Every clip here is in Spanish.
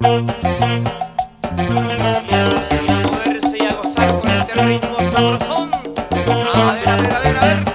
Y así a moverse y a gozar con este ritmo sabrosón. A ver, a ver, a ver, a ver.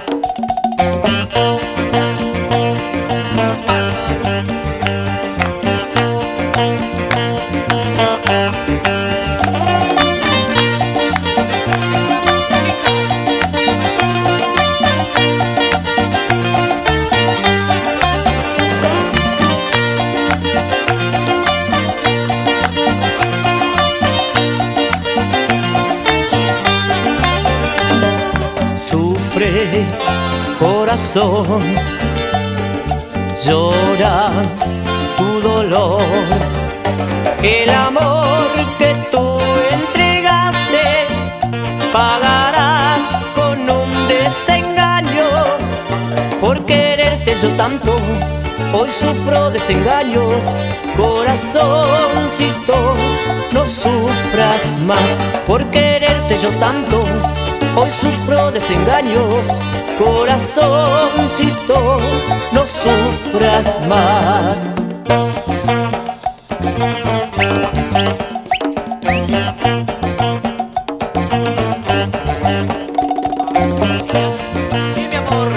Sufre, corazón, llora tu dolor. El amor que tú entregaste pagarás con un desengaño. Por quererte yo tanto, hoy sufro desengaños. Corazoncito, no sufras más. Por quererte yo tanto, hoy sufro desengaños. Corazoncito, no sufras más. Sí, mi amor.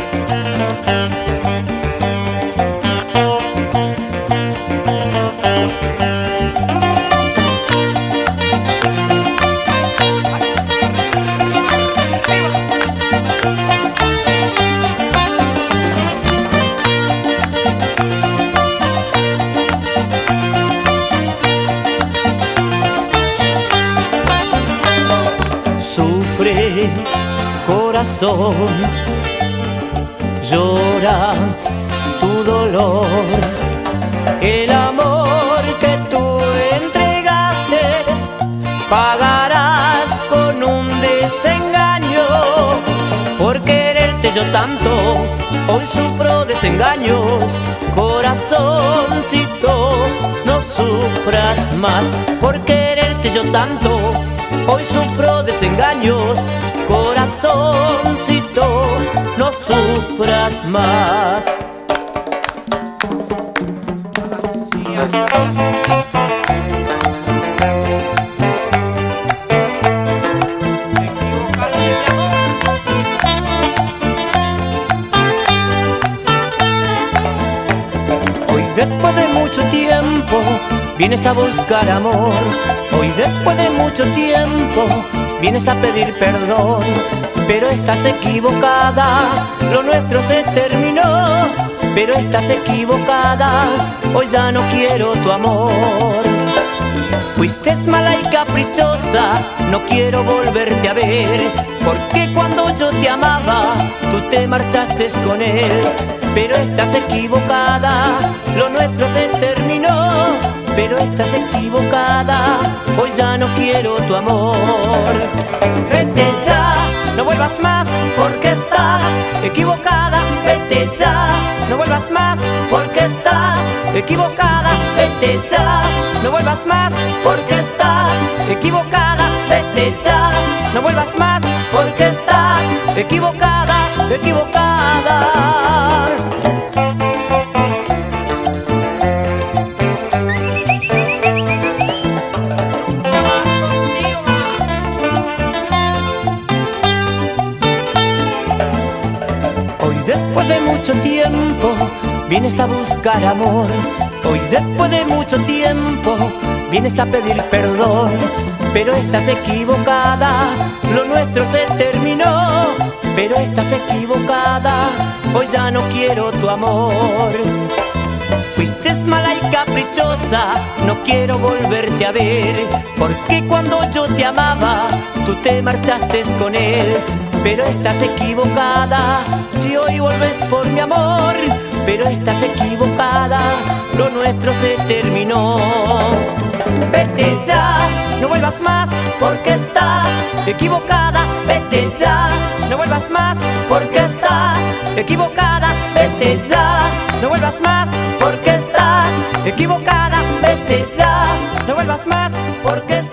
Sufre, corazón, llora tu dolor. El amor que tú entregaste pagarás con un desengaño. Por quererte yo tanto, hoy sufro desengaños. Corazoncito, no sufras más. Por quererte yo tanto, hoy sufro desengaños. Corazoncito, no sufras más. Así, así. Te equivocaste, mi amor. Hoy después de mucho tiempo vienes a buscar amor. Hoy después de mucho tiempo vienes a pedir perdón. Pero estás equivocada, lo nuestro se terminó. Pero estás equivocada, hoy ya no quiero tu amor. Fuiste mala y caprichosa, no quiero volverte a ver. Porque cuando yo te amaba, tú te marchaste con él. Pero estás equivocada, lo nuestro se terminó. Pero estás equivocada, hoy ya no quiero tu amor. Vete ya, no vuelvas más, porque estás equivocada. Vete ya, no vuelvas más, porque estás equivocada. Vete ya, no vuelvas más, porque estás equivocada. Vete ya, no vuelvas más, porque estás equivocada, equivocada. Hoy después de mucho tiempo vienes a buscar amor. Hoy después de mucho tiempo vienes a pedir perdón. Pero estás equivocada, lo nuestro se terminó. Pero estás equivocada, hoy ya no quiero tu amor. Fuiste mala y caprichosa, no quiero volverte a ver. Porque cuando yo te amaba, tú te marchaste con él. Pero estás equivocada, si hoy vuelves por mi amor. Pero estás equivocada, lo nuestro se terminó. Vete ya, no vuelvas más, porque estás equivocada. Vete ya, no vuelvas más, porque estás equivocada. Vete ya, no vuelvas más, porque estás equivocada. Vete ya, no vuelvas más, porque